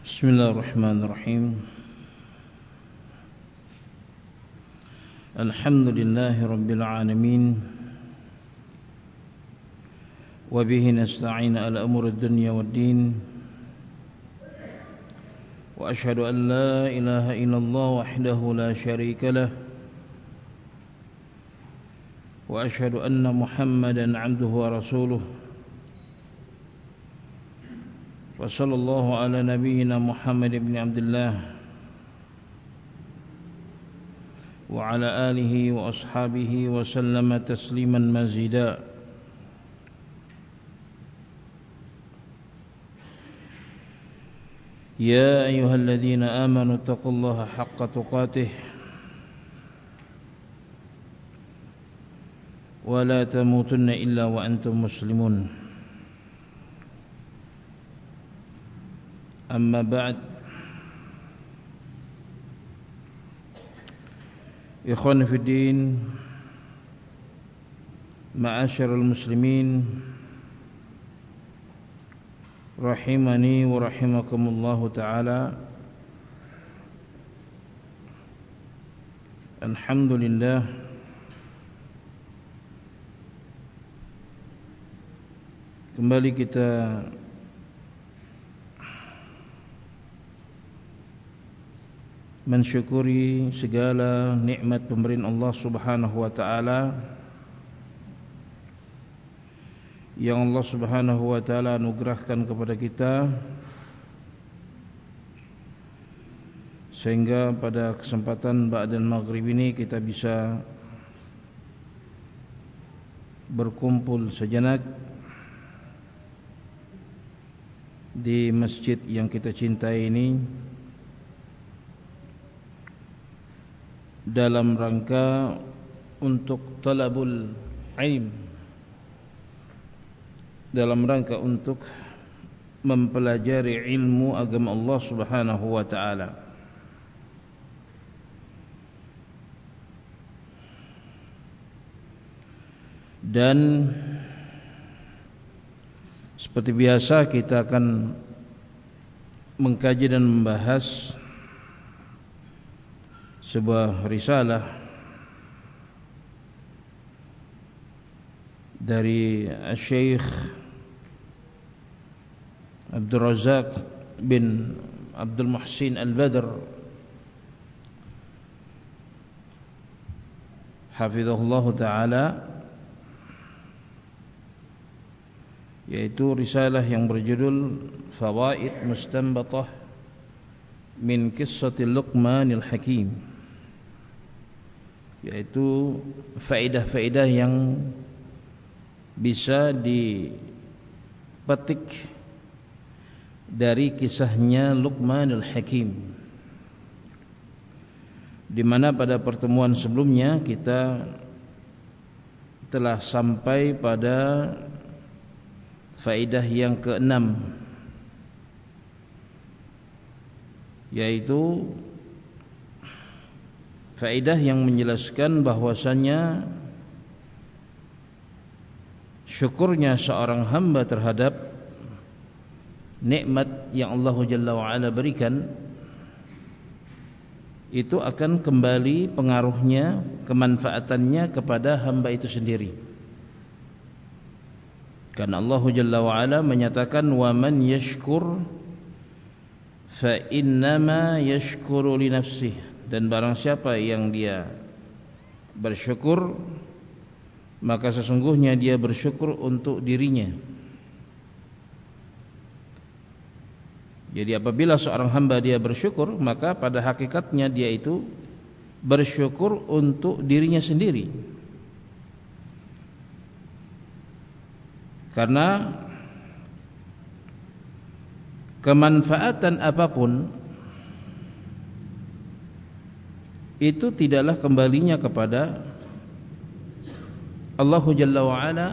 Bismillahirrahmanirrahim. Alhamdulillahi rabbil alamin. Wa bihi nasta'in ala umuri dunya waddin. Wa ashhadu an la ilaha illallah wahdahu la syarika lah. Wa ashhadu anna Muhammadan 'abduhu wa rasuluh. Wa sallallahu ala nabiyyina Muhammad ibn Abdullah wa ala alihi wa ashabihi wa sallama tasliman mazida. Ya ayyuhalladzina amanu taqullaha haqqa tuqatih wa la tamutunna illa wa antum muslimun. Amma ba'd. Ikhwan fi din, ma'asyiral muslimin, rahimani wa rahimakumullah ta'ala. Alhamdulillah, kembali kita mensyukuri segala nikmat pemberian Allah Subhanahu wa taala yang Allah Subhanahu wa taala anugerahkan kepada kita, sehingga pada kesempatan ba'dal maghrib ini kita bisa berkumpul sejenak di masjid yang kita cintai ini dalam rangka untuk talabul ilm, dalam rangka untuk mempelajari ilmu agama Allah Subhanahu wa taala. Dan seperti biasa kita akan mengkaji dan membahas sebuah risalah dari Syekh Abdul Razak bin Abdul Muhsin Al-Badr hafizahullah ta'ala, yaitu risalah yang berjudul Fawaid Mustanbatah min Qissatil Luqmanil Hakim, yaitu faedah-faedah yang bisa dipetik dari kisahnya Luqmanul Hakim, di mana pada pertemuan sebelumnya kita telah sampai pada faedah yang ke-6, yaitu faedah yang menjelaskan bahwasanya syukurnya seorang hamba terhadap nikmat yang Allah Jalla wa Ala berikan itu akan kembali pengaruhnya, kemanfaatannya kepada hamba itu sendiri. Karena Allah Jalla wa Ala menyatakan, wa man yashkur fa innama yashkuru li nafsihi, dan barang siapa yang dia bersyukur, maka sesungguhnya dia bersyukur untuk dirinya. Jadi apabila seorang hamba dia bersyukur, maka pada hakikatnya dia itu bersyukur untuk dirinya sendiri. Karena kemanfaatan apapun itu tidaklah kembalinya kepada Allah Jalla wa Ala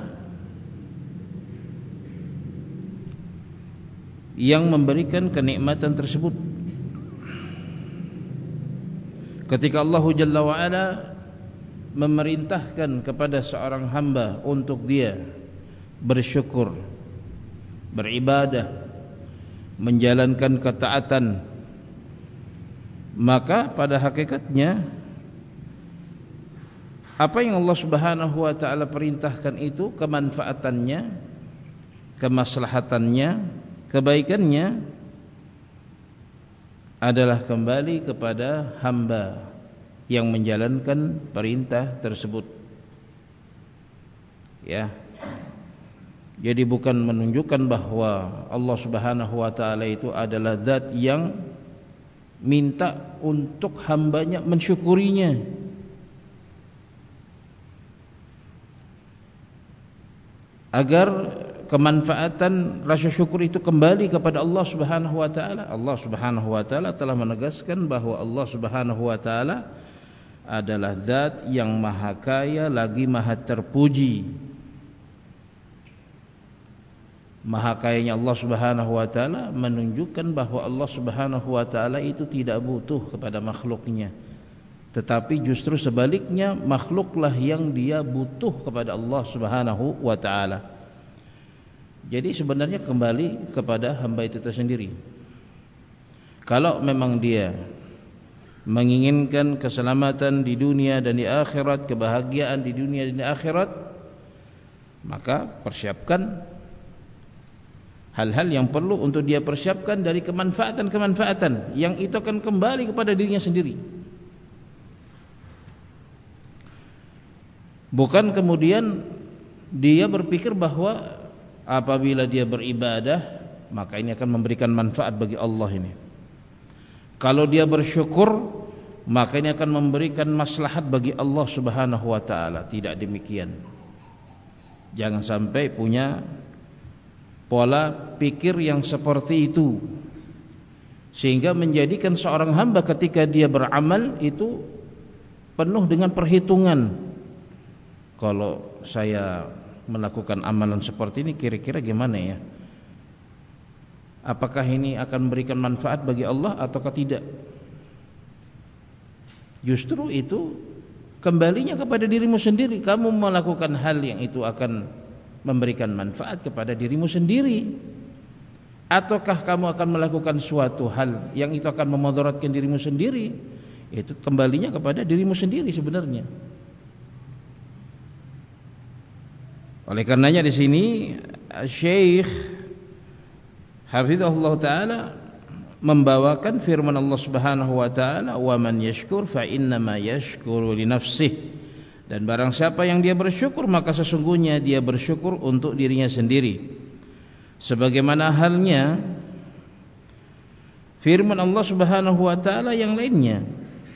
yang memberikan kenikmatan tersebut. Ketika Allah Jalla wa Ala memerintahkan kepada seorang hamba untuk dia bersyukur, beribadah, menjalankan ketaatan, maka pada hakikatnya apa yang Allah Subhanahu wa taala perintahkan itu kemanfaatannya, kemaslahatannya, kebaikannya adalah kembali kepada hamba yang menjalankan perintah tersebut. Ya. Jadi bukan menunjukkan bahwa Allah Subhanahu wa taala itu adalah zat yang minta untuk hambanya mensyukurinya. Agar kemanfaatan rasa syukur itu kembali kepada Allah Subhanahu wa taala. Allah Subhanahu wa taala telah menegaskan bahwa Allah Subhanahu wa taala adalah zat yang maha kaya lagi maha terpuji. Maha kayanya Allah Subhanahu wa taala menunjukkan bahwa Allah Subhanahu wa taala itu tidak butuh kepada makhluknya. Tetapi justru sebaliknya, makhluklah yang dia butuh kepada Allah Subhanahu wa taala. Jadi sebenarnya kembali kepada hamba itu tersendiri. Kalau memang dia menginginkan keselamatan di dunia dan di akhirat, kebahagiaan di dunia dan di akhirat, maka persiapkan hal-hal yang perlu untuk dia persiapkan dari kemanfaatan-kemanfaatan yang itu akan kembali kepada dirinya sendiri. Bukan kemudian dia berpikir bahwa apabila dia beribadah maka ini akan memberikan manfaat bagi Allah ini. Kalau dia bersyukur maka ini akan memberikan maslahat bagi Allah Subhanahu wa taala. Tidak demikian. Jangan sampai punya pola pikir yang seperti itu, sehingga menjadikan seorang hamba ketika dia beramal itu penuh dengan perhitungan. Kalau saya melakukan amalan seperti ini kira-kira gimana ya? Apakah ini akan memberikan manfaat bagi Allah ataukah tidak? Justru itu kembalinya kepada dirimu sendiri. Kamu melakukan hal yang itu akan memberikan manfaat kepada dirimu sendiri, ataukah kamu akan melakukan suatu hal yang itu akan memudaratkan dirimu sendiri? Itu kembalinya kepada dirimu sendiri sebenarnya. Oleh karenanya di sini Syekh Hafizahullah taala membawakan firman Allah Subhanahu wa taala, "Wa man yashkur fa innama yashkuru li nafsihi." Dan barang siapa yang dia bersyukur maka sesungguhnya dia bersyukur untuk dirinya sendiri. Sebagaimana halnya firman Allah Subhanahu wa taala yang lainnya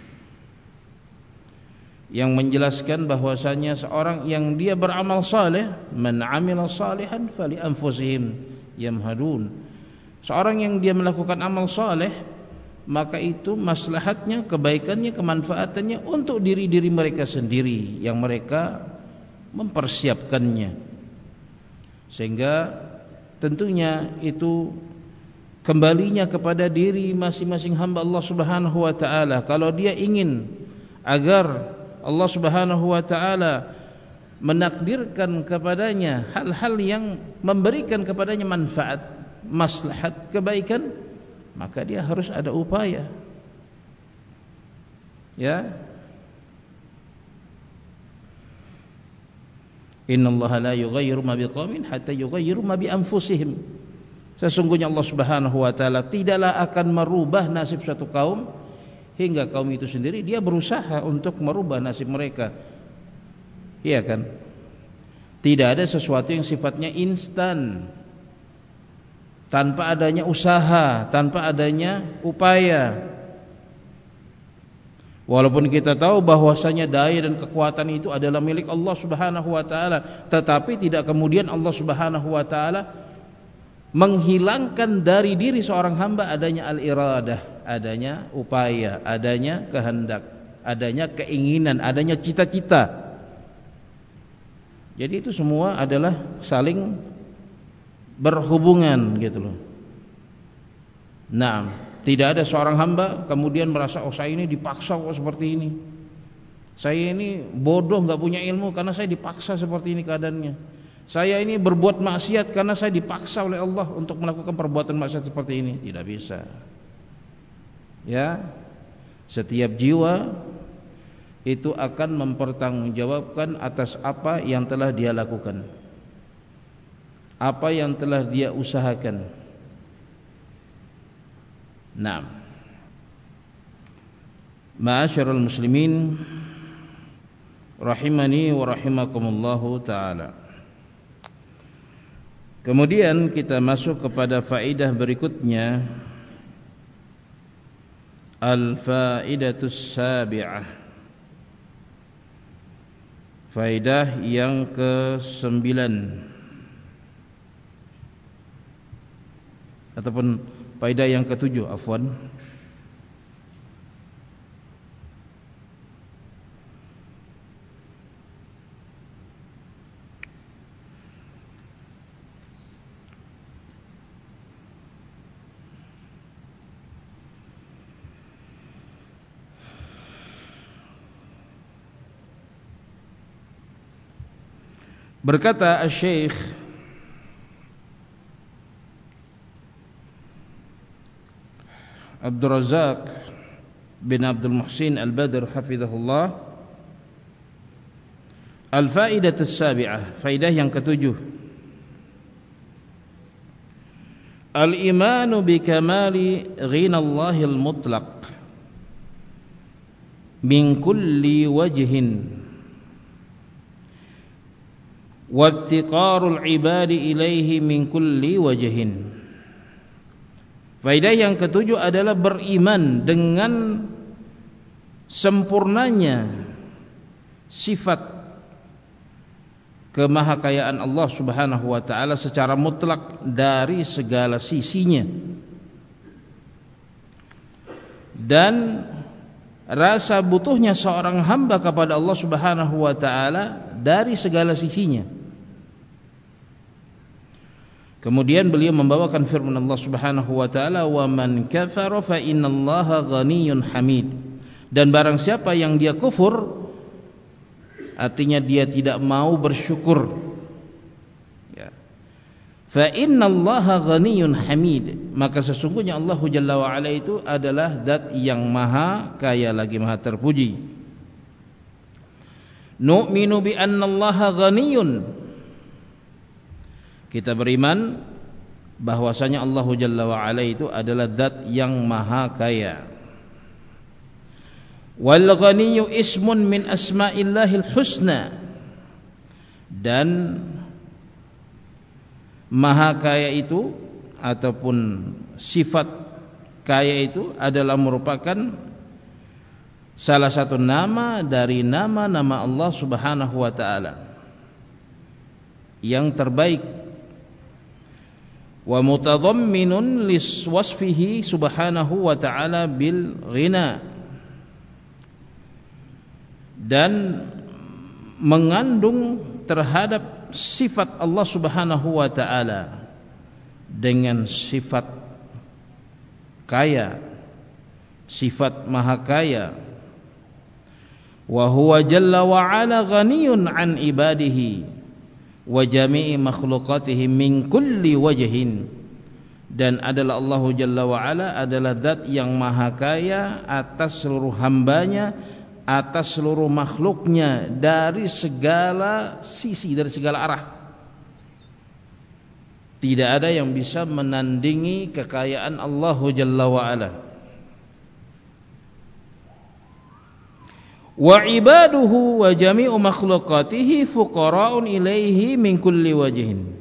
yang menjelaskan bahwasanya seorang yang dia beramal saleh, man 'amila salihan fali anfusihim yamhadun. Seorang yang dia melakukan amal saleh maka itu maslahatnya, kebaikannya, kemanfaatannya untuk diri-diri mereka sendiri yang mereka mempersiapkannya. Sehingga tentunya itu kembalinya kepada diri masing-masing hamba Allah Subhanahu wa taala. Kalau dia ingin agar Allah Subhanahu wa taala menakdirkan kepadanya hal-hal yang memberikan kepadanya manfaat, maslahat, kebaikan, maka dia harus ada upaya. Ya. Innallaha la yughayyiru ma biqaumin hatta yughayyiru ma bi anfusihim. Sesungguhnya Allah Subhanahu wa taala tidaklah akan merubah nasib suatu kaum hingga kaum itu sendiri dia berusaha untuk merubah nasib mereka. Iya kan? Tidak ada sesuatu yang sifatnya instan, tanpa adanya usaha, tanpa adanya upaya. Walaupun kita tahu bahwasanya daya dan kekuatan itu adalah milik Allah Subhanahu wa taala, tetapi tidak kemudian Allah Subhanahu wa taala menghilangkan dari diri seorang hamba adanya al-iradah, adanya upaya, adanya kehendak, adanya keinginan, adanya cita-cita. Jadi itu semua adalah saling berhubungan gitu loh. Nah, tidak ada seorang hamba kemudian merasa, oh saya ini dipaksa kok seperti ini, saya ini bodoh, nggak punya ilmu karena saya dipaksa seperti ini keadaannya, Saya ini berbuat maksiat karena saya dipaksa oleh Allah untuk melakukan perbuatan maksiat seperti ini. Tidak bisa. Ya, setiap jiwa itu akan mempertanggungjawabkan atas apa yang telah dia lakukan, apa yang telah dia usahakan. Naam. Ma'asyiral muslimin rahimani wa rahimakumullahu taala. Kemudian kita masuk kepada faedah berikutnya, al-faidatus sabi'ah. Faedah yang ke-9 ataupun faedah yang ke-7, afwan. Berkata Syekh Abdul Razak bin Abdul Muhsin Al-Badr hafizahullah, al-faidatus sabi'ah, faidah yang ke-7, al-imanu bi kamali ghinallahil mutlaq min kulli wajhin wabtiqarul ibadi ilaihi min kulli wajhin. Faedah yang ke-7 adalah beriman dengan sempurnanya sifat kemahakayaan Allah Subhanahu wa taala secara mutlak dari segala sisinya, dan rasa butuhnya seorang hamba kepada Allah Subhanahu wa taala dari segala sisinya. Kemudian beliau membawakan firman Allah Subhanahu wa taala, "Wa man kafara fa innallaha ghaniyyun hamid." Dan barang siapa yang dia kufur, artinya dia tidak mau bersyukur. Ya. Fa innallaha ghaniyyun hamid, maka sesungguhnya Allah Jalla wa Ala itu adalah zat yang maha kaya lagi maha terpuji. Nu'minu bi annallaha ghaniyyun, kita beriman bahwasanya Allah Jalla wa Ala itu adalah zat yang maha kaya. Wal ghaniyyu ismun min asma'illahil husna, dan maha kaya itu ataupun sifat kaya itu adalah merupakan salah satu nama dari nama-nama Allah Subhanahu wa taala yang terbaik, wa mutadamminun liswasfihi subhanahu wa ta'ala bil ghina, dan mengandung terhadap sifat Allah Subhanahu wa ta'ala dengan sifat kaya, sifat maha kaya. Wa huwa jalla wa ala ghaniyun an ibadihi wa jami'i makhluqatihi min kulli wajhin, dan adalah Allah Jalla wa Ala adalah zat yang maha kaya atas seluruh hambanya, atas seluruh makhluknya dari segala sisi, dari segala arah. Tidak ada yang bisa menandingi kekayaan Allah Jalla wa Ala. Wa ibaduhu wa jami'u makhluqatihi fuqara'un ilaihi min kulli wajhin.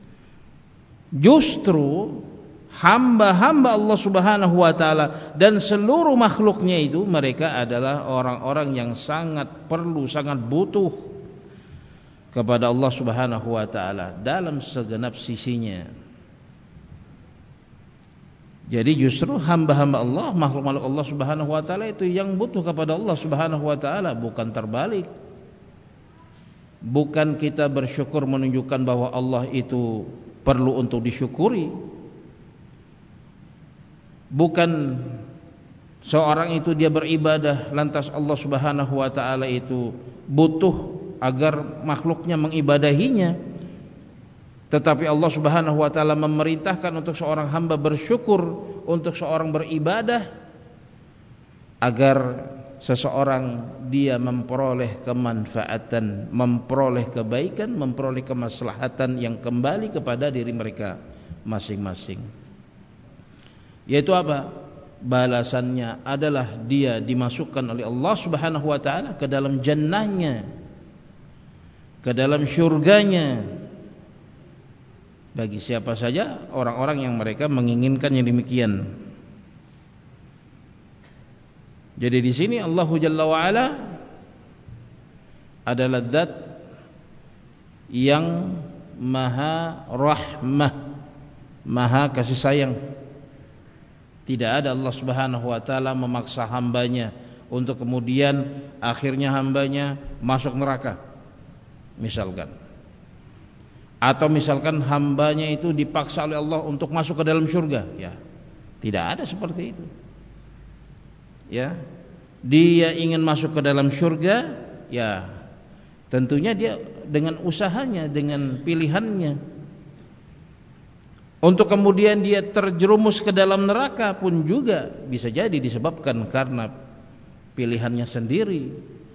Justru hamba-hamba Allah Subhanahu wa taala dan seluruh makhluknya itu, mereka adalah orang-orang yang sangat perlu, sangat butuh kepada Allah Subhanahu wa taala dalam segenap sisinya. Jadi justru hamba-hamba Allah, makhluk-makhluk Allah Subhanahu wa taala itu yang butuh kepada Allah Subhanahu wa taala, bukan terbalik. Bukan kita bersyukur menunjukkan bahwa Allah itu perlu untuk disyukuri. Bukan seorang itu dia beribadah lantas Allah Subhanahu wa taala itu butuh agar makhluknya mengibadahinya. Tetapi Allah Subhanahu wa taala memerintahkan untuk seorang hamba bersyukur, untuk seorang beribadah, agar seseorang dia memperoleh kemanfaatan, memperoleh kebaikan, memperoleh kemaslahatan yang kembali kepada diri mereka masing-masing. Yaitu apa? Balasannya adalah dia dimasukkan oleh Allah Subhanahu wa taala ke dalam jannahnya, ke dalam syurganya, bagi siapa saja orang-orang yang mereka menginginkan yang demikian. Jadi di sini Allah Jalla wa Ala adalah zat yang maha rahmah, maha kasih sayang. Tidak ada Allah Subhanahu wa taala memaksa hambanya untuk kemudian akhirnya hambanya masuk neraka, misalkan. Atau misalkan hambanya itu dipaksa oleh Allah untuk masuk ke dalam surga, ya. Tidak ada seperti itu. Ya. Dia ingin masuk ke dalam surga, ya. Tentunya dia dengan usahanya, dengan pilihannya. Untuk kemudian dia terjerumus ke dalam neraka pun juga bisa jadi disebabkan karena pilihannya sendiri,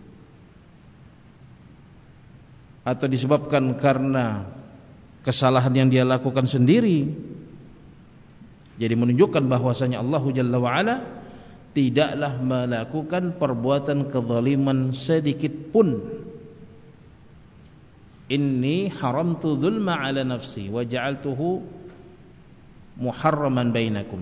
atau disebabkan karena kesalahan yang dia lakukan sendiri. Jadi menunjukkan bahwasanya Allah Jalla wa Ala tidaklah melakukan perbuatan kezaliman sedikit pun. Inni haramtu dzulma ala nafsi wa ja'altuhu muharraman bainakum.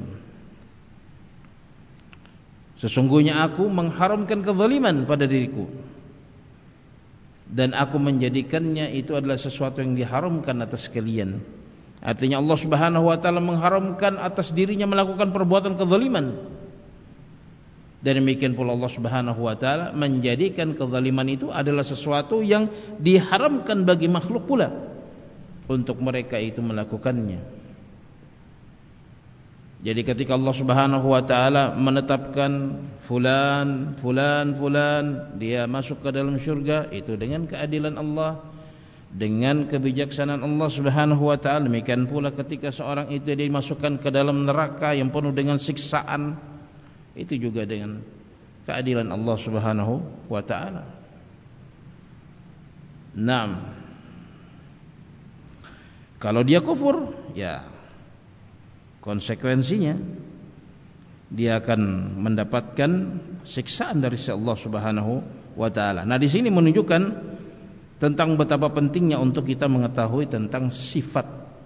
Sesungguhnya aku mengharamkan kezaliman pada diriku, dan aku menjadikannya itu adalah sesuatu yang diharamkan atas kalian. Artinya Allah Subhanahu wa taala mengharamkan atas dirinya melakukan perbuatan kezaliman. Dan demikian pula Allah Subhanahu wa taala menjadikan kezaliman itu adalah sesuatu yang diharamkan bagi makhluk pula untuk mereka itu melakukannya. Jadi ketika Allah Subhanahu wa taala menetapkan fulan dia masuk ke dalam syurga, itu dengan keadilan Allah, dengan kebijaksanaan Allah Subhanahu wa taala. Demikian pula ketika seorang itu dimasukkan ke dalam neraka yang penuh dengan siksaan, itu juga dengan keadilan Allah Subhanahu wa taala. Naam. Kalau dia kufur, ya konsekuensinya dia akan mendapatkan siksaan dari Allah Subhanahu wa taala. Nah, di sini menunjukkan tentang betapa pentingnya untuk kita mengetahui tentang sifat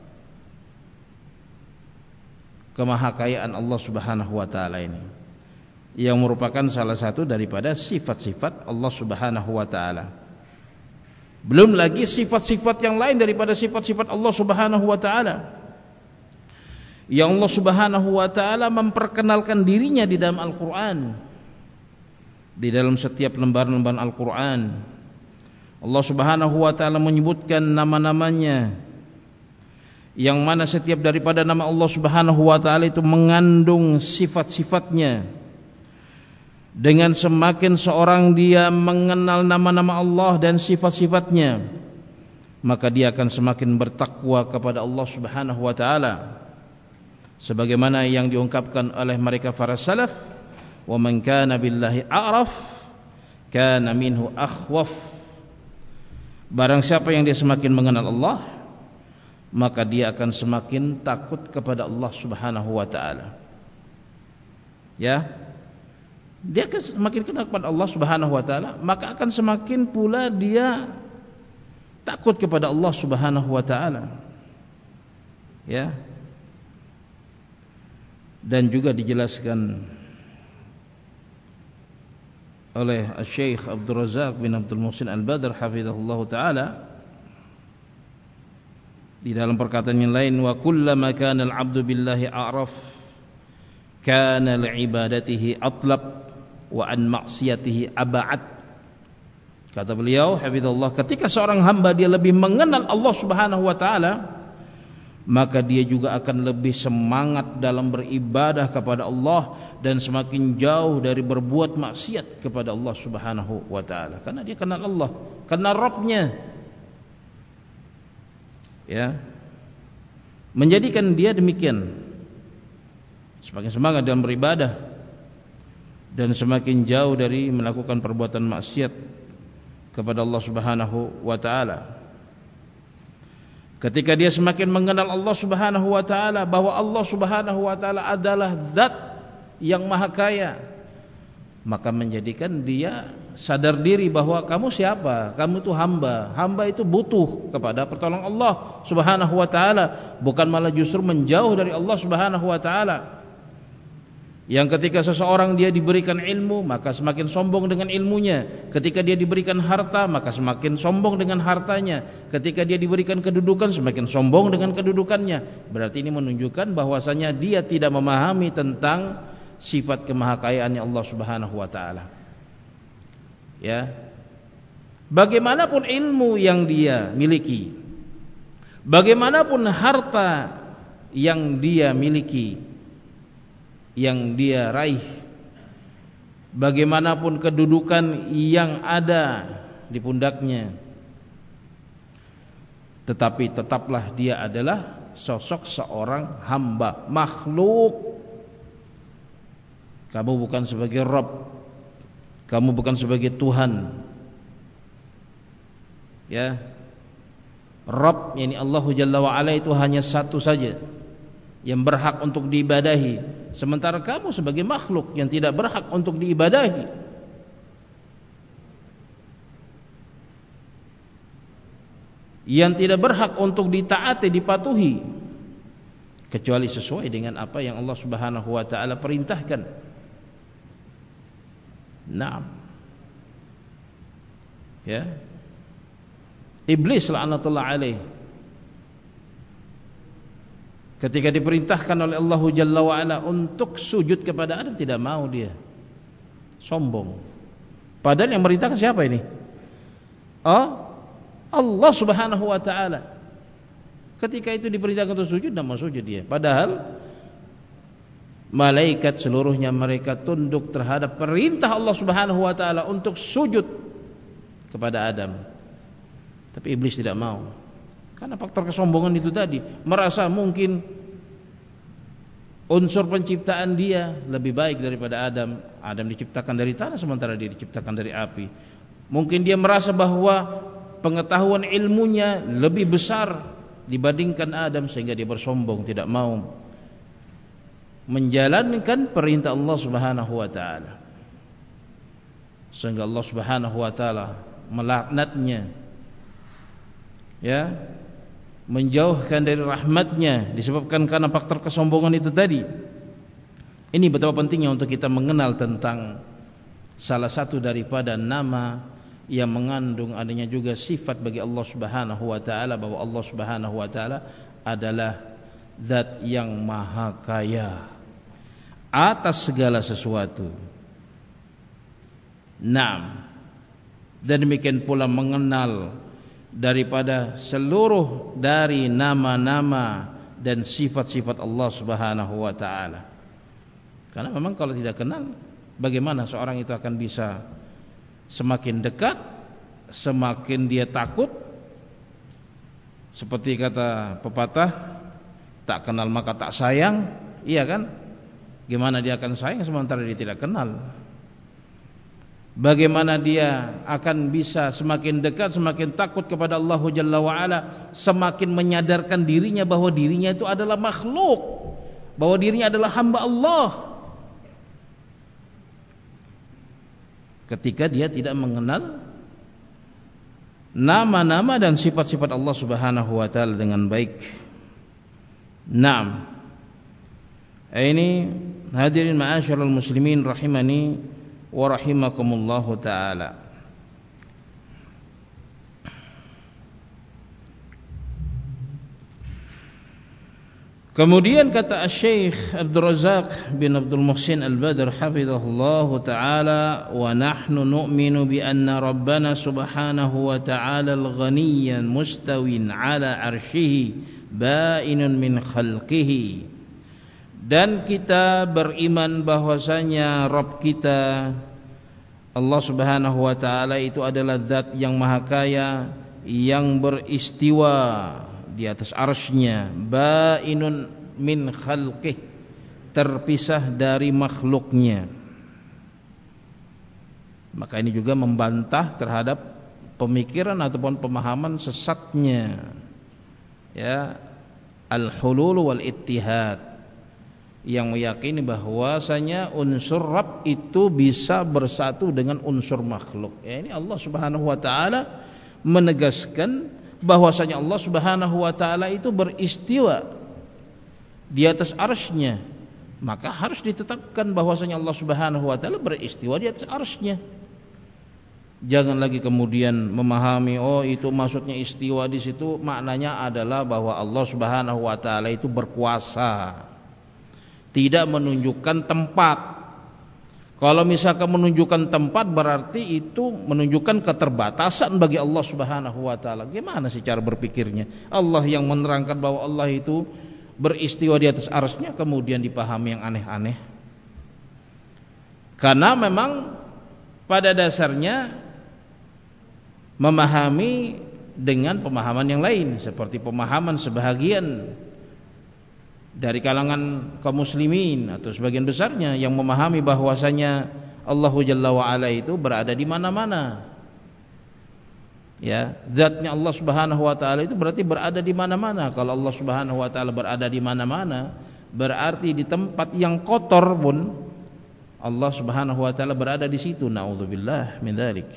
kemahakayaan Allah Subhanahu wa taala ini, yang merupakan salah satu daripada sifat-sifat Allah Subhanahu wa taala. Belum lagi sifat-sifat yang lain daripada sifat-sifat Allah Subhanahu wa taala, yang Allah Subhanahu wa taala memperkenalkan dirinya di dalam Al-Qur'an. Di dalam setiap lembaran-lembaran Al-Qur'an, Allah Subhanahu wa taala menyebutkan nama-namanya, yang mana setiap daripada nama Allah Subhanahu wa taala itu mengandung sifat-sifatnya. Dengan semakin seorang dia mengenal nama-nama Allah dan sifat-sifatnya, maka dia akan semakin bertakwa kepada Allah Subhanahu wa taala. Sebagaimana yang diungkapkan oleh mereka para salaf, wa man kana billahi a'raf kana minhu akhwaf. Barang siapa yang dia semakin mengenal Allah, maka dia akan semakin takut kepada Allah Subhanahu wa taala. Ya. Dia akan semakin kenal kepada Allah Subhanahu wa taala, maka akan semakin pula dia takut kepada Allah Subhanahu wa taala. Ya. Dan juga dijelaskan oleh Syekh Abdul Razak bin Abdul Muhsin Al-Badr hafizahullah taala di dalam perkataan yang lain, wa kullama kana al-'abdu billahi a'raf kana li'ibadatihi atlab wa an maksiyatihi ab'ad. Kata beliau hafizahullah, ketika seorang hamba dia lebih mengenal Allah Subhanahu wa taala, maka dia juga akan lebih semangat dalam beribadah kepada Allah dan semakin jauh dari berbuat maksiat kepada Allah Subhanahu wa taala, karena dia kenal Allah, kenal Rabbnya. Ya. menjadikan dia demikian, semakin semangat dalam beribadah dan semakin jauh dari melakukan perbuatan maksiat kepada Allah Subhanahu wa taala. Ketika dia semakin mengenal Allah Subhanahu wa taala, bahwa Allah Subhanahu wa taala adalah zat yang maha kaya, maka menjadikan dia sadar diri bahwa kamu siapa? Kamu itu hamba. Hamba itu butuh kepada pertolongan Allah Subhanahu wa taala, bukan malah justru menjauh dari Allah Subhanahu wa taala. Yang ketika seseorang dia diberikan ilmu, maka semakin sombong dengan ilmunya. Ketika dia diberikan harta, maka semakin sombong dengan hartanya. Ketika dia diberikan kedudukan, semakin sombong dengan kedudukannya. Berarti ini menunjukkan bahwasanya dia tidak memahami tentang sifat kemahakayaannya Allah Subhanahu wa taala. Ya. Bagaimanapun ilmu yang dia miliki, bagaimanapun harta yang dia miliki, yang dia raih, bagaimanapun kedudukan yang ada di pundaknya, tetapi tetaplah dia adalah sosok seorang hamba, makhluk. Kamu bukan sebagai Rabb, kamu bukan sebagai Tuhan. Ya, Rabb, yakni Allah Jalla wa Ala, itu hanya satu saja yang berhak untuk diibadahi, sementara kamu sebagai makhluk yang tidak berhak untuk diibadahi. Yang tidak berhak untuk ditaati, dipatuhi, kecuali sesuai dengan apa yang Allah Subhanahu wa taala perintahkan. Naam. Ya. Iblis laknatullah alaih, ketika diperintahkan oleh Allah Jalla wa Ala untuk sujud kepada Adam, tidak mau dia. Sombong. Padahal yang merintahkan siapa ini? Oh, Allah Subhanahu wa taala. Ketika itu diperintahkan untuk sujud, tidak mau sujud dia. Padahal malaikat seluruhnya mereka tunduk terhadap perintah Allah Subhanahu wa taala untuk sujud kepada Adam. Tapi iblis tidak mau. Karena faktor kesombongan itu tadi, merasa mungkin unsur penciptaan dia lebih baik daripada Adam. Adam diciptakan dari tanah sementara dia diciptakan dari api. Mungkin dia merasa bahwa pengetahuan ilmunya lebih besar dibandingkan Adam, sehingga dia bersombong, tidak mau menjalankan perintah Allah Subhanahu wa taala. Sehingga Allah Subhanahu wa taala melaknatnya, ya, menjauhkan dari rahmatnya, disebabkan karena faktor kesombongan itu tadi. Ini betapa pentingnya untuk kita mengenal tentang salah satu daripada nama yang mengandung adanya juga sifat bagi Allah Subhanahu wa taala, bahwa Allah Subhanahu wa taala adalah zat yang maha kaya atas segala sesuatu. Naam. Dan demikian pula mengenal daripada seluruh dari nama-nama dan sifat-sifat Allah Subhanahu wa taala. Karena memang kalau tidak kenal, bagaimana seorang itu akan bisa semakin dekat, semakin dia takut. Seperti kata pepatah, tak kenal maka tak sayang. Iya kan? Gimana dia akan sayang sementara dia tidak kenal? Bagaimana dia akan bisa semakin dekat, semakin takut kepada Allah Jalla wa'ala, semakin menyadarkan dirinya bahwa dirinya itu adalah makhluk, bahwa dirinya adalah hamba Allah, ketika dia tidak mengenal nama-nama dan sifat-sifat Allah Subhanahu wa ta'ala dengan baik. Naam. Ini hadirin ma'asyiral muslimin rahimani wa rahimakumullahu ta'ala. Kemudian kata Syekh Abdul Razak bin Abdul Muhsin Al-Badr hafizahullahu ta'ala, wa nahnu nu'minu bi anna rabbana subhanahu wa ta'ala al-ghaniyyan mustawin ala arshihi ba'inun min khalqihi. Dan kita beriman bahwasanya Rabb kita Allah Subhanahu wa ta'ala itu adalah zat yang maha kaya, yang beristiwa di atas arsy-Nya, bainun min khalqih, terpisah dari makhluknya. Maka ini juga membantah terhadap pemikiran ataupun pemahaman sesatnya, ya, al-hulul wal ittihad, yang meyakini bahwasanya unsur Rabb itu bisa bersatu dengan unsur makhluk. Ya, ini Allah Subhanahu wa taala menegaskan bahwasanya Allah Subhanahu wa taala itu beristiwa di atas arsy-Nya. Maka harus ditetapkan bahwasanya Allah Subhanahu wa taala beristiwa di atas arsy-Nya. Jangan lagi kemudian memahami, oh itu maksudnya istiwa di situ maknanya adalah bahwa Allah Subhanahu wa taala itu berkuasa. Tidak menunjukkan tempat. Kalau misalkan menunjukkan tempat berarti itu menunjukkan keterbatasan bagi Allah Subhanahu wa taala. Gimana sih cara berpikirnya? Allah yang menerangkan bahwa Allah itu beristiwa di atas arsy-Nya kemudian dipahami yang aneh-aneh. Karena memang pada dasarnya memahami dengan pemahaman yang lain, seperti pemahaman sebahagian dari kalangan kaum muslimin atau sebagian besarnya yang memahami bahwasanya Allah Jalla wa Ala itu berada di mana-mana. Ya, zatnya Allah Subhanahu wa taala itu berarti berada di mana-mana. Kalau Allah Subhanahu wa taala berada di mana-mana, berarti di tempat yang kotor pun Allah Subhanahu wa taala berada di situ. Nauzubillah min dzalik.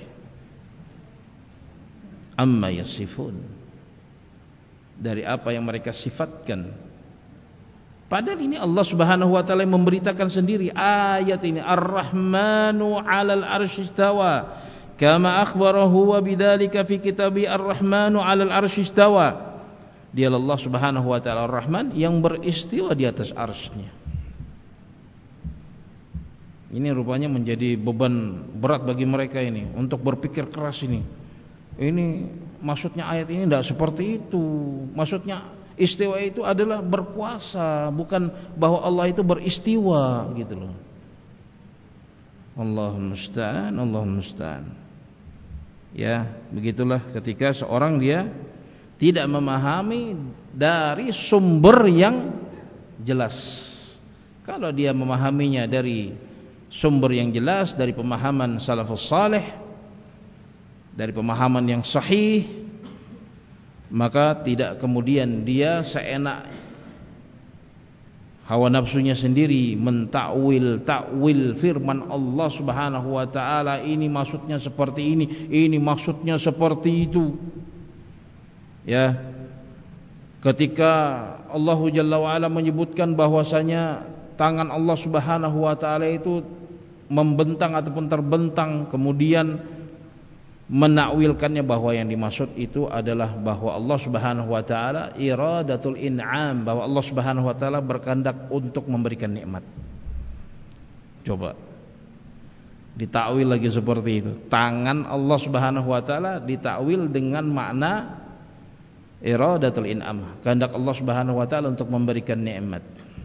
Amma yasifun, dari apa yang mereka sifatkan. Padahal ini Allah Subhanahu wa taala memberitakan sendiri ayat ini, Ar-Rahmanu 'alal 'arsy istawa kama akhbarahu wa bidzalika fi kitabi Ar-Rahmanu 'alal 'arsy istawa. Dia Allah Subhanahu wa taala Ar-Rahman yang beristiwa di atas arsy-Nya. Ini rupanya menjadi beban berat bagi mereka ini untuk berpikir keras ini. Ini maksudnya ayat ini tidak seperti itu. Maksudnya istiwa itu adalah berkuasa, bukan bahwa Allah itu beristiwa gitu loh. Allahul musta'an, Allahul musta'an. Ya, begitulah ketika seorang dia tidak memahami dari sumber yang jelas. Kalau dia memahaminya dari sumber yang jelas, dari pemahaman salafus saleh, dari pemahaman yang sahih, maka tidak kemudian dia seenak hawa nafsunya sendiri mentakwil firman Allah Subhanahu wa taala, ini maksudnya seperti ini maksudnya seperti itu. Ya, ketika Allah Jalla wa Ala menyebutkan bahwasanya tangan Allah Subhanahu wa taala itu membentang ataupun terbentang, kemudian menakwilkannya bahwa yang dimaksud itu adalah bahwa Allah Subhanahu wa taala iradatul in'am, bahwa Allah Subhanahu wa taala berkehendak untuk memberikan nikmat. Coba ditakwil lagi seperti itu. Tangan Allah Subhanahu wa taala ditakwil dengan makna iradatul in'am, kehendak Allah Subhanahu wa taala untuk memberikan nikmat.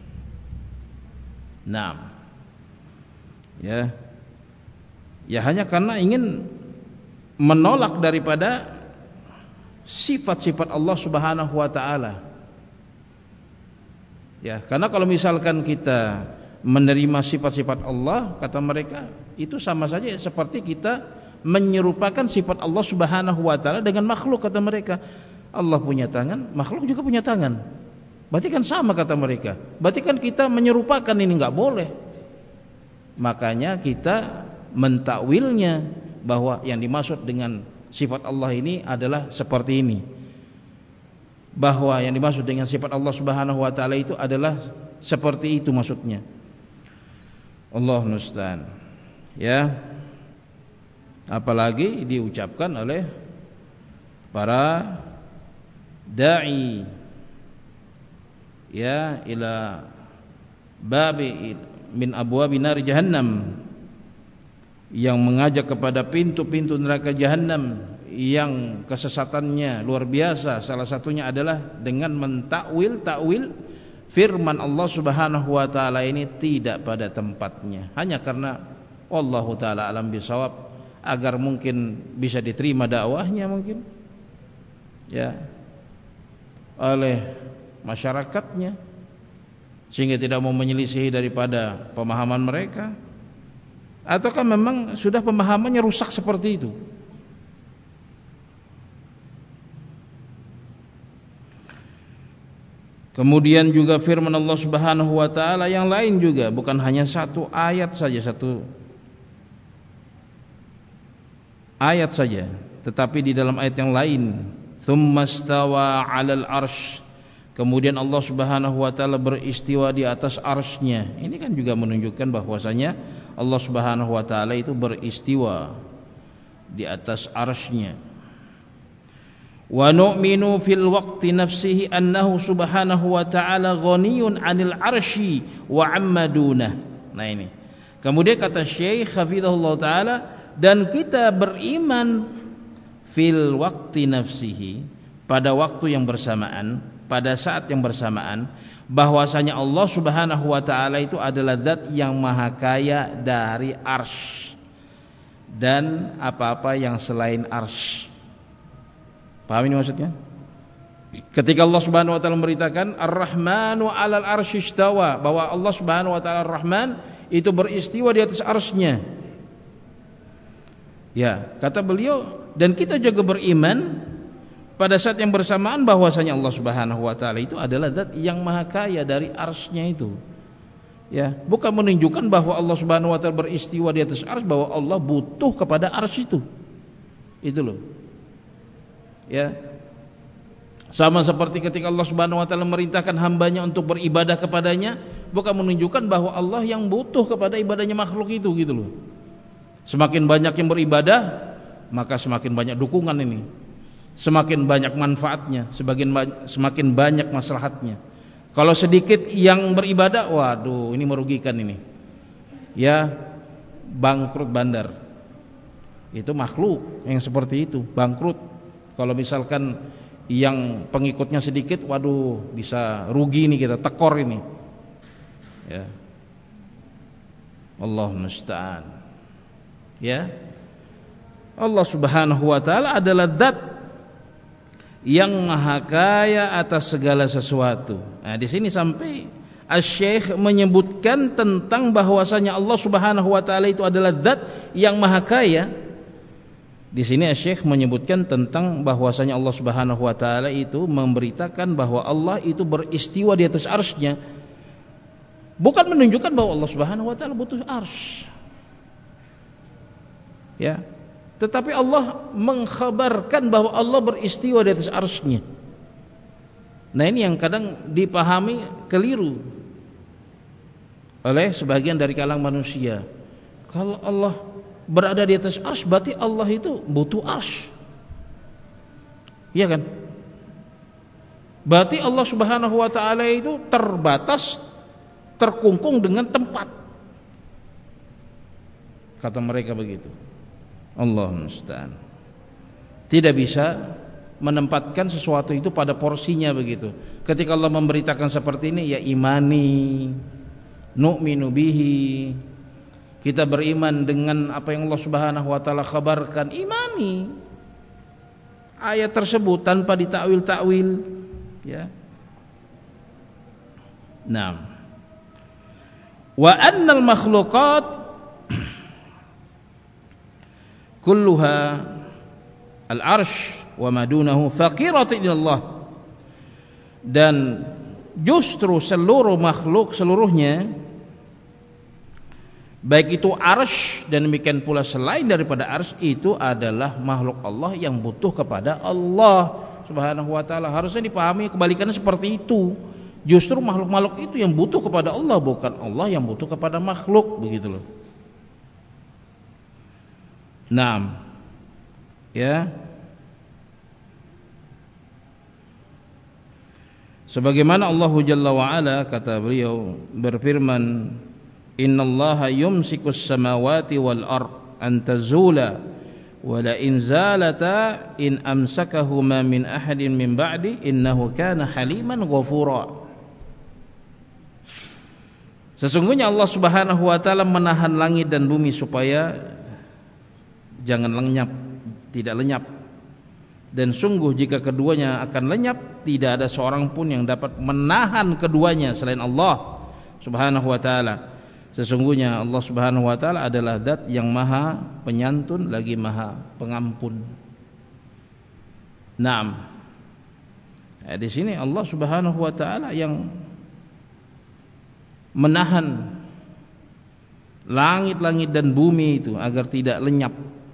Nah, ya hanya karena ingin menolak daripada sifat-sifat Allah Subhanahu wa taala. Ya, karena kalau misalkan kita menerima sifat-sifat Allah, kata mereka, itu sama saja seperti kita menyerupakan sifat Allah Subhanahu wa taala dengan makhluk, kata mereka. Allah punya tangan, makhluk juga punya tangan. Berarti kan sama, kata mereka. Berarti kan kita menyerupakan, ini enggak boleh. Makanya kita mentakwilnya bahwa yang dimaksud dengan sifat Allah ini adalah seperti ini, bahwa yang dimaksud dengan sifat Allah Subhanahu wa taala itu adalah seperti itu maksudnya. Allah musta'an. Ya, apalagi diucapkan oleh para dai ya ila babi min abwabi nar jahannam, yang mengajak kepada pintu-pintu neraka jahanam yang kesesatannya luar biasa. Salah satunya adalah dengan mentakwil firman Allah Subhanahu wa taala ini tidak pada tempatnya, hanya karena wallahu taala alam bisawab, agar mungkin bisa diterima dakwahnya mungkin. Ya. oleh masyarakatnya sehingga tidak mau menyelisihi daripada pemahaman mereka, ataukah memang sudah pemahamannya rusak seperti itu? Kemudian juga firman Allah Subhanahu wa taala yang lain juga, bukan hanya satu ayat saja, tetapi di dalam ayat yang lain, tsummastawa 'alal arsy, kemudian Allah Subhanahu wa taala beristiwa di atas arsy-Nya. Ini kan juga menunjukkan bahwasanya Allah Subhanahu wa taala itu beristiwa di atas arsy-Nya. Wa nu'minu fil waqti nafsihi annahu subhanahu wa ta'ala ghaniyun 'anil 'arsy wa 'amma dunah. Nah ini. Kemudian kata Syekh hafizahullah taala, dan kita beriman fil waqti nafsihi, pada waktu yang bersamaan, pada saat yang bersamaan, bahwasanya Allah Subhanahu wa taala itu adalah zat yang maha kaya dari arsy dan apa-apa yang selain arsy. Paham ini maksudnya? Ketika Allah Subhanahu wa taala memberitakan Ar-Rahmanu 'alal arsy istawa, bahwa Allah Subhanahu wa taala Ar-Rahman itu beristiwa di atas arsy-Nya. Ya, kata beliau, dan kita juga beriman pada saat yang bersamaan bahwasanya Allah Subhanahu wa taala itu adalah zat yang maha kaya dari arsy-Nya itu. Ya, bukan menunjukkan bahwa Allah Subhanahu wa taala beristiwa di atas arsy, bahwa Allah butuh kepada arsy itu. Itu loh. Ya, sama seperti ketika Allah Subhanahu wa taala merintahkan hambanya untuk beribadah kepadanya, bukan menunjukkan bahwa Allah yang butuh kepada ibadahnya makhluk itu, gitu loh. Semakin banyak yang beribadah, maka semakin banyak dukungan ini, semakin banyak manfaatnya, semakin banyak maslahatnya. Kalau sedikit yang beribadah, waduh, ini merugikan ini. Ya, bangkrut bandar. Itu makhluk yang seperti itu, bangkrut. Kalau misalkan yang pengikutnya sedikit, waduh, bisa rugi nih kita, tekor ini. Ya. Allah musta'an. Ya. Allah Subhanahu wa taala adalah zat yang maha kaya atas segala sesuatu. Nah, di sini sampai Asy-Syaikh menyebutkan tentang bahwasanya Allah Subhanahu wa taala itu adalah zat yang maha kaya. Di sini Asy-Syaikh menyebutkan tentang bahwasanya Allah Subhanahu wa taala itu memberitakan bahwa Allah itu beristiwa di atas arsy-Nya. Bukan menunjukkan bahwa Allah Subhanahu wa taala butuh arsy. Ya. Tetapi Allah mengkhabarkan bahwa Allah beristiwa di atas arsy-Nya. Nah, ini yang kadang dipahami keliru oleh sebagian dari kalangan manusia. Kalau Allah berada di atas arsy, berarti Allah itu butuh arsy. Iya kan? Berarti Allah Subhanahu wa taala itu terbatas, terkungkung dengan tempat. Kata mereka begitu. Allah musta'an. Tidak bisa menempatkan sesuatu itu pada porsinya begitu. Ketika Allah memberitakan seperti ini, ya imani, nu'minu bihi. Kita beriman dengan apa yang Allah Subhanahu wa taala khabarkan, imani ayat tersebut tanpa ditakwil-takwil, ya. Naam. Wa annal makhluqat kulluha al-'arsy wa ma dunahu faqiratun ila Allah. Dan justru seluruh makhluk seluruhnya, baik itu arsy dan demikian pula selain daripada arsy, itu adalah makhluk Allah yang butuh kepada Allah Subhanahu wa taala. Harusnya dipahami kebalikannya seperti itu. Justru makhluk-makhluk itu yang butuh kepada Allah, bukan Allah yang butuh kepada makhluk, begitu loh. Naam. Ya. Sebagaimana Allah Jalla wa Ala, kata beliau, berfirman, innallaha yumsikus samawati wal ard an tazula wa la in zalata in amsakahuma min ahadin min ba'di innahu kana haliman ghafura. Sesungguhnya Allah Subhanahu wa taala menahan langit dan bumi supaya jangan lenyap, tidak lenyap. Dan sungguh jika keduanya akan lenyap, tidak ada seorang pun yang dapat menahan keduanya selain Allah Subhanahu wa taala. Sesungguhnya Allah Subhanahu wa taala adalah zat yang maha penyantun lagi maha pengampun. Naam. Di sini Allah Subhanahu wa taala yang menahan langit-langit dan bumi itu agar tidak lenyap.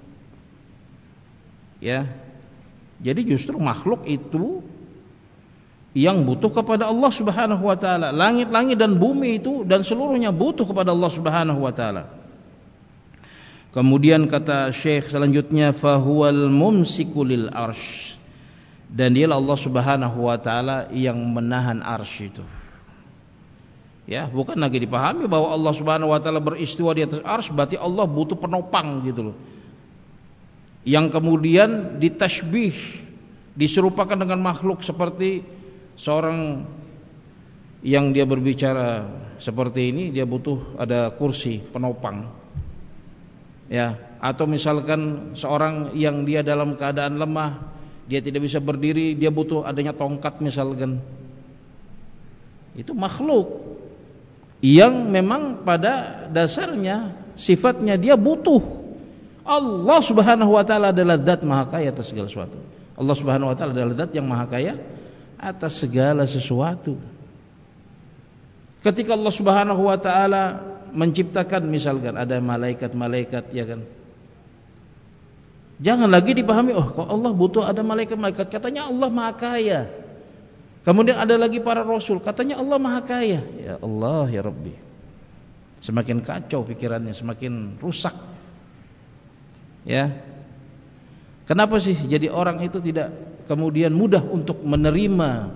Ya. Jadi justru makhluk itu yang butuh kepada Allah Subhanahu wa taala. Langit-langit dan bumi itu dan seluruhnya butuh kepada Allah Subhanahu wa taala. Kemudian kata Syekh selanjutnya, fahuwal mumsiku lil arsy. Dan dialah Allah Subhanahu wa taala yang menahan arsy itu. Ya, bukan lagi dipahami bahwa Allah Subhanahu wa taala beristiwa di atas arsy berarti Allah butuh penopang gitu loh. Yang kemudian ditasbih, diserupakan dengan makhluk seperti seorang yang dia berbicara seperti ini, dia butuh ada kursi penopang. Ya, atau misalkan seorang yang dia dalam keadaan lemah, dia tidak bisa berdiri, dia butuh adanya tongkat misalkan. Itu makhluk yang memang pada dasarnya sifatnya dia butuh. Allah Subhanahu wa taala adalah zat maha kaya atas segala sesuatu. Allah Subhanahu wa taala adalah zat yang maha kaya atas segala sesuatu. Ketika Allah Subhanahu wa taala menciptakan misalkan ada malaikat-malaikat, ya kan. Jangan lagi dipahami, oh kok Allah butuh ada malaikat-malaikat, katanya Allah maha kaya. Kemudian ada lagi para rasul, katanya Allah maha kaya. Ya Allah ya Rabbi. Semakin kacau pikirannya, semakin rusak. Ya. Kenapa sih jadi orang itu tidak kemudian mudah untuk menerima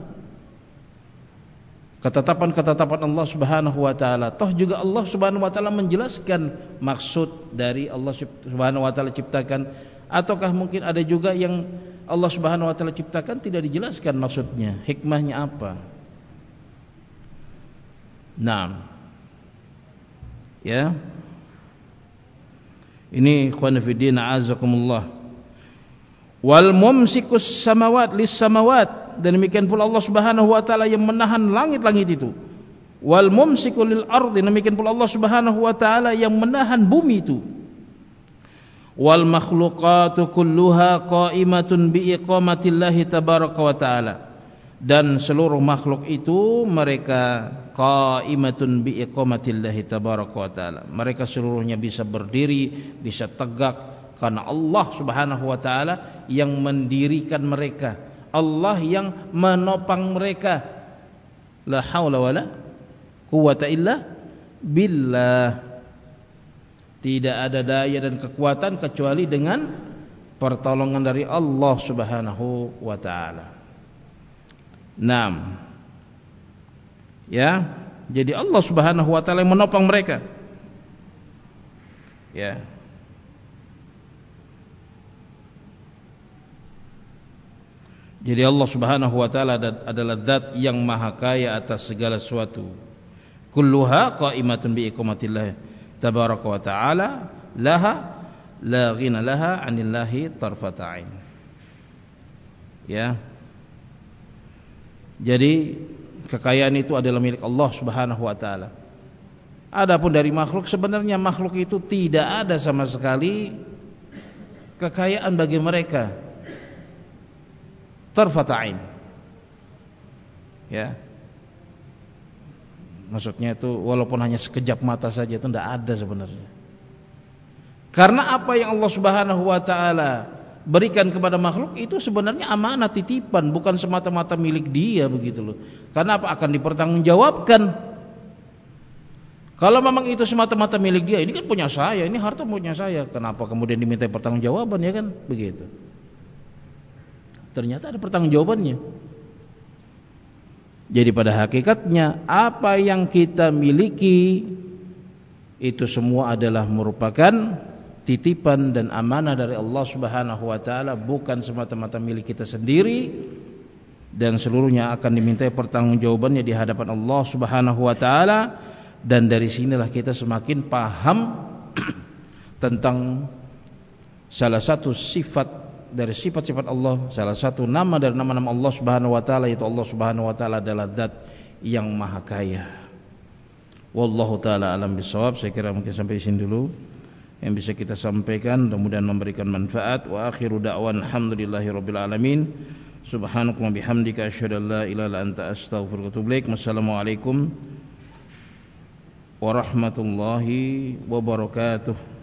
ketetapan-ketetapan Allah Subhanahu wa taala? Toh juga Allah Subhanahu wa taala menjelaskan maksud dari Allah Subhanahu wa taala ciptakan, ataukah mungkin ada juga yang Allah Subhanahu wa taala ciptakan tidak dijelaskan maksudnya, hikmahnya apa? Nah. Ya. Ini ikhwan fillah azakumullah. Wal mumsikus samawat lis samawat, dan demikian pula Allah Subhanahu wa taala yang menahan langit-langit itu. Wal mumsiku lil ardi, demikian pula Allah Subhanahu wa taala yang menahan bumi itu. Wal makhluqatu kulluha qa'imatun bi iqamatillahi tabaraka wa taala, dan seluruh makhluk itu mereka qa'imatun bi iqamatillahi tabaraka wa taala, mereka seluruhnya bisa berdiri, bisa tegak karena Allah Subhanahu wa taala yang mendirikan mereka, Allah yang menopang mereka. La haula wala quwwata illa billah. Tidak ada daya dan kekuatan kecuali dengan pertolongan dari Allah Subhanahu wa taala. Naam. Ya, jadi Allah Subhanahu wa taala yang menopang mereka. Ya. Jadi Allah Subhanahu wa taala adalah zat yang maha kaya atas segala sesuatu. Kulluha qa'imatun bi iqamatillah tabaraka wa taala, laha la ghina laha 'anillahi tarfata 'ain. Ya. Jadi kekayaan itu adalah milik Allah Subhanahu wa taala. Adapun dari makhluk, sebenarnya makhluk itu tidak ada sama sekali kekayaan bagi mereka. Tarfata'in. Ya. Maksudnya itu walaupun hanya sekejap mata saja itu tidak ada sebenarnya. Karena apa yang Allah Subhanahu wa taala berikan kepada makhluk itu sebenarnya amanah, titipan, bukan semata-mata milik dia begitu loh. Karena apa? Akan dipertanggungjawabkan. Kalau memang itu semata-mata milik dia, ini kan punya saya, ini harta punya saya, kenapa kemudian diminta pertanggungjawaban, ya kan? Begitu. Ternyata ada pertanggungjawabannya. Jadi pada hakikatnya apa yang kita miliki itu semua adalah merupakan titipan dan amanah dari Allah Subhanahu wa taala, bukan semata-mata milik kita sendiri, dan seluruhnya akan dimintai pertanggungjawabannya di hadapan Allah Subhanahu wa taala. Dan dari sinilah kita semakin paham tentang salah satu sifat dari sifat-sifat Allah, salah satu nama dari nama-nama Allah Subhanahu wa taala, yaitu Allah Subhanahu wa taala adalah zat yang maha kaya. Wallahu taala alam bisawab. Saya kira mungkin sampai di sini dulu yang bisa kita sampaikan, mudah-mudahan memberikan manfaat. Wa akhiru da'wan alhamdulillahirabbil alamin. Subhanakallahumma bihamdika asyhadu an la ilaha illa anta astaghfiruka wa atubu ilaik. Wassalamualaikum warahmatullahi wabarakatuh.